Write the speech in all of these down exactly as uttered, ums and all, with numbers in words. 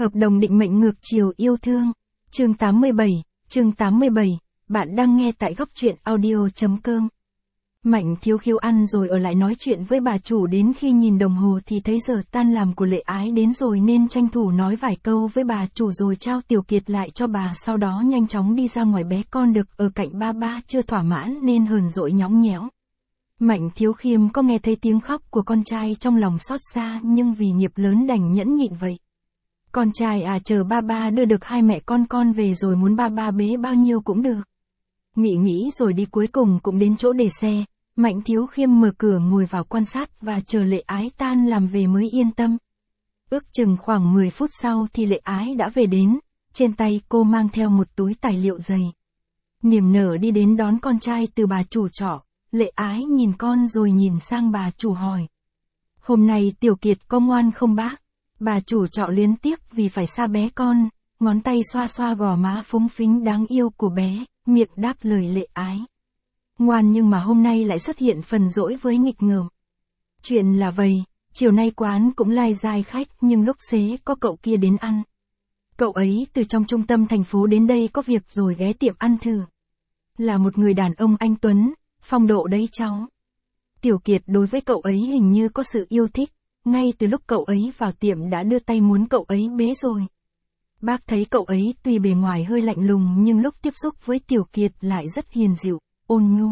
Hợp đồng định mệnh ngược chiều yêu thương. Chương tám mươi bảy, chương tám mươi bảy, bạn đang nghe tại góc truyện audio chấm com. Mạnh Thiếu Khiếu ăn rồi ở lại nói chuyện với bà chủ, đến khi nhìn đồng hồ thì thấy giờ tan làm của Lệ Ái đến rồi nên tranh thủ nói vài câu với bà chủ rồi trao Tiểu Kiệt lại cho bà, sau đó nhanh chóng đi ra ngoài. Bé con được ở cạnh ba ba chưa thỏa mãn nên hờn dỗi nhõng nhẽo. Mạnh Thiếu Khiêm có nghe thấy tiếng khóc của con trai trong lòng xót xa, nhưng vì nghiệp lớn đành nhẫn nhịn vậy. Con trai à, chờ ba ba đưa được hai mẹ con con về rồi muốn ba ba bế bao nhiêu cũng được. Nghĩ nghĩ rồi đi, cuối cùng cũng đến chỗ để xe. Mạnh Thiếu Khiêm mở cửa ngồi vào quan sát và chờ Lệ Ái tan làm về mới yên tâm. Ước chừng khoảng mười phút sau thì Lệ Ái đã về đến, trên tay cô mang theo một túi tài liệu dày. Niềm nở đi đến đón con trai từ bà chủ trọ. Lệ Ái nhìn con rồi nhìn sang bà chủ hỏi: "Hôm nay Tiểu Kiệt có ngoan không bác?" Bà chủ trọ luyến tiếc vì phải xa bé con, ngón tay xoa xoa gò má phúng phính đáng yêu của bé, miệng đáp lời Lệ Ái: "Ngoan, nhưng mà hôm nay lại xuất hiện phần dỗi với nghịch ngợm. Chuyện là vậy, chiều nay quán cũng lai dai khách nhưng lúc xế có cậu kia đến ăn. Cậu ấy từ trong trung tâm thành phố đến đây có việc rồi ghé tiệm ăn thử. Là một người đàn ông anh tuấn, phong độ đấy cháu. Tiểu Kiệt đối với cậu ấy hình như có sự yêu thích, ngay từ lúc cậu ấy vào tiệm đã đưa tay muốn cậu ấy bế rồi. Bác thấy cậu ấy tuy bề ngoài hơi lạnh lùng nhưng lúc tiếp xúc với Tiểu Kiệt lại rất hiền dịu, ôn nhu.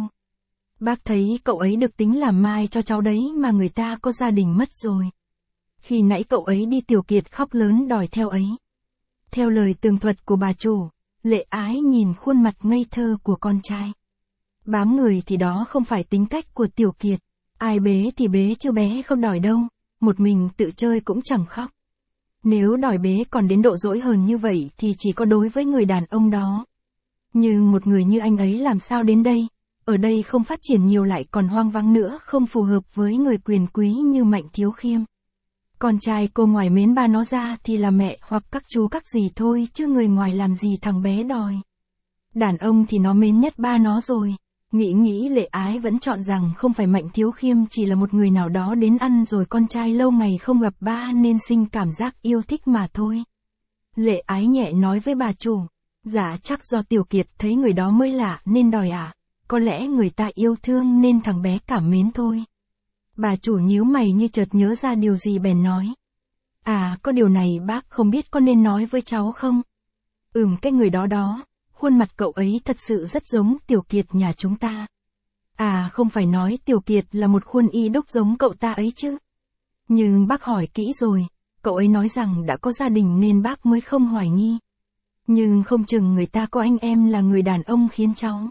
Bác thấy cậu ấy được tính làm mai cho cháu đấy mà người ta có gia đình mất rồi. Khi nãy cậu ấy đi Tiểu Kiệt khóc lớn đòi theo ấy." Theo lời tường thuật của bà chủ, Lệ Ái nhìn khuôn mặt ngây thơ của con trai. Bám người thì đó không phải tính cách của Tiểu Kiệt, ai bế thì bế chứ bé không đòi đâu, một mình tự chơi cũng chẳng khóc. Nếu đòi bế còn đến độ dỗi hờn như vậy thì chỉ có đối với người đàn ông đó. Nhưng một người như anh ấy làm sao đến đây, ở đây không phát triển nhiều lại còn hoang vắng nữa, không phù hợp với người quyền quý như Mạnh Thiếu Khiêm. Con trai cô ngoài mến ba nó ra thì là mẹ hoặc các chú các dì thôi, chứ người ngoài làm gì thằng bé đòi. Đàn ông thì nó mến nhất ba nó rồi. Nghĩ nghĩ Lệ Ái vẫn chọn rằng không phải Mạnh Thiếu Khiêm, chỉ là một người nào đó đến ăn rồi con trai lâu ngày không gặp ba nên sinh cảm giác yêu thích mà thôi. Lệ Ái nhẹ nói với bà chủ: "Dạ chắc do Tiểu Kiệt thấy người đó mới lạ nên đòi à, có lẽ người ta yêu thương nên thằng bé cảm mến thôi." Bà chủ nhíu mày như chợt nhớ ra điều gì bèn nói: "À, có điều này bác không biết có nên nói với cháu không?" "Ừm, cái người đó đó. Khuôn mặt cậu ấy thật sự rất giống Tiểu Kiệt nhà chúng ta." "À, không phải nói Tiểu Kiệt là một khuôn y đúc giống cậu ta ấy chứ?" "Nhưng bác hỏi kỹ rồi, cậu ấy nói rằng đã có gia đình nên bác mới không hoài nghi. Nhưng không chừng người ta có anh em là người đàn ông khiến cháu."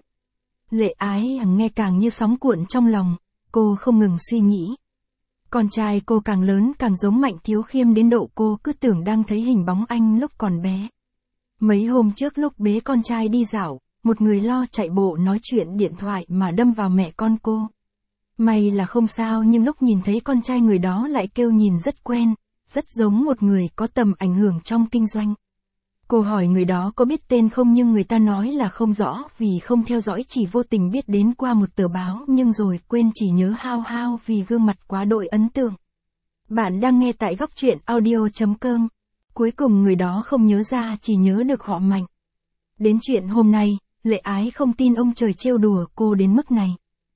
Lệ Ái nghe càng như sóng cuộn trong lòng, cô không ngừng suy nghĩ. Con trai cô càng lớn càng giống Mạnh Thiếu Khiêm đến độ cô cứ tưởng đang thấy hình bóng anh lúc còn bé. Mấy hôm trước lúc bế con trai đi dạo, một người lo chạy bộ nói chuyện điện thoại mà đâm vào mẹ con cô. May là không sao, nhưng lúc nhìn thấy con trai người đó lại kêu nhìn rất quen, rất giống một người có tầm ảnh hưởng trong kinh doanh. Cô hỏi người đó có biết tên không, nhưng người ta nói là không rõ vì không theo dõi, chỉ vô tình biết đến qua một tờ báo nhưng rồi quên, chỉ nhớ hao hao vì gương mặt quá đội ấn tượng. Bạn đang nghe tại góc truyện audio chấm com. Cuối cùng người đó không nhớ ra, chỉ nhớ được họ Mạnh. Đến chuyện hôm nay, Lệ Ái không tin ông trời trêu đùa cô đến mức này.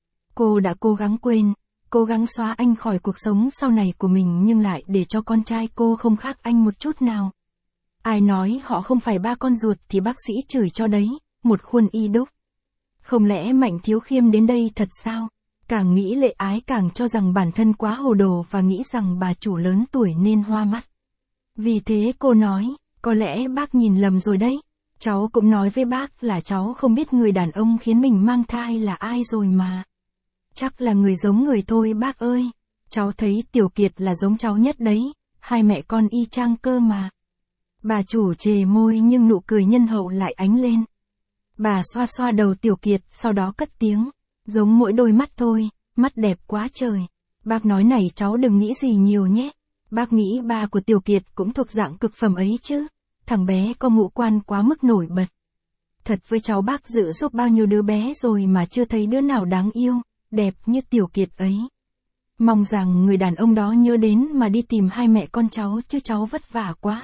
Cô đã cố gắng quên, cố gắng xóa anh khỏi cuộc sống sau này của mình, nhưng lại để cho con trai cô không khác anh một chút nào. Ai nói họ không phải ba con ruột thì bác sĩ chửi cho đấy, một khuôn y đúc. Không lẽ Mạnh Thiếu Khiêm đến đây thật sao? Càng nghĩ Lệ Ái càng cho rằng bản thân quá hồ đồ và nghĩ rằng bà chủ lớn tuổi nên hoa mắt. Vì thế cô nói: "Có lẽ bác nhìn lầm rồi đấy. Cháu cũng nói với bác là cháu không biết người đàn ông khiến mình mang thai là ai rồi mà. Chắc là người giống người thôi bác ơi. Cháu thấy Tiểu Kiệt là giống cháu nhất đấy, hai mẹ con y chang cơ mà." Bà chủ chề môi nhưng nụ cười nhân hậu lại ánh lên. Bà xoa xoa đầu Tiểu Kiệt, sau đó cất tiếng: "Giống mỗi đôi mắt thôi, mắt đẹp quá trời. Bác nói này cháu đừng nghĩ gì nhiều nhé. Bác nghĩ ba của Tiểu Kiệt cũng thuộc dạng cực phẩm ấy chứ. Thằng bé có ngũ quan quá mức nổi bật. Thật với cháu, bác dự giúp bao nhiêu đứa bé rồi mà chưa thấy đứa nào đáng yêu, đẹp như Tiểu Kiệt ấy. Mong rằng người đàn ông đó nhớ đến mà đi tìm hai mẹ con cháu, chứ cháu vất vả quá.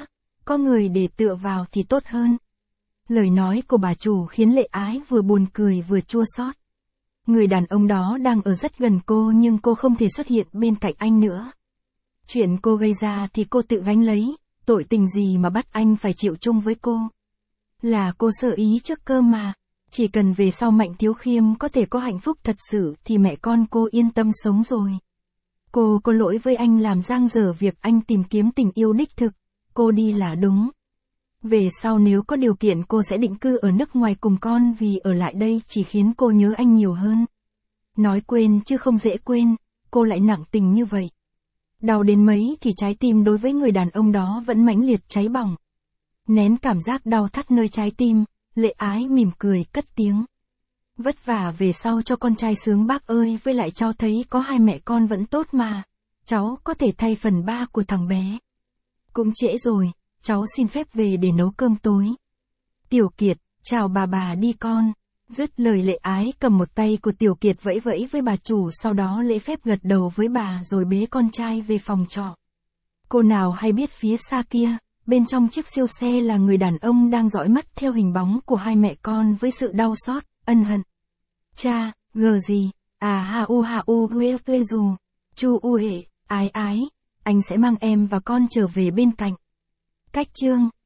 có người để tựa vào thì tốt hơn. Lời nói của bà chủ khiến Lệ Ái vừa buồn cười vừa chua xót. Người đàn ông đó đang ở rất gần cô nhưng cô không thể xuất hiện bên cạnh anh nữa. Chuyện cô gây ra thì cô tự gánh lấy, tội tình gì mà bắt anh phải chịu chung với cô. Là cô sơ ý trước cơ mà, chỉ cần về sau Mạnh Thiếu Khiêm có thể có hạnh phúc thật sự thì mẹ con cô yên tâm sống rồi. Cô có lỗi với anh làm dang dở việc anh tìm kiếm tình yêu đích thực, cô đi là đúng. Về sau nếu có điều kiện cô sẽ định cư ở nước ngoài cùng con vì ở lại đây chỉ khiến cô nhớ anh nhiều hơn. Nói quên chứ không dễ quên, cô lại nặng tình như vậy. Đau đến mấy thì trái tim đối với người đàn ông đó vẫn mãnh liệt cháy bỏng. Nén cảm giác đau thắt nơi trái tim, Lệ Ái mỉm cười cất tiếng. Vất vả về sau cho con trai sướng bác ơi, với lại cháu thấy có hai mẹ con vẫn tốt mà. Cháu có thể thay phần ba của thằng bé. Cũng trễ rồi, cháu xin phép về để nấu cơm tối. Tiểu Kiệt, chào bà bà đi con. Dứt lời Lệ Ái cầm một tay của Tiểu Kiệt vẫy vẫy với bà chủ, sau đó lễ phép gật đầu với bà rồi bế con trai về phòng trọ. Cô nào hay biết phía xa kia, bên trong chiếc siêu xe là người đàn ông đang dõi mắt theo hình bóng của hai mẹ con với sự đau xót, ân hận. Cha, gờ gì, à ha u ha u huê tuê dù, chu u hệ, ái ái, anh sẽ mang em và con trở về bên cạnh. Cách chương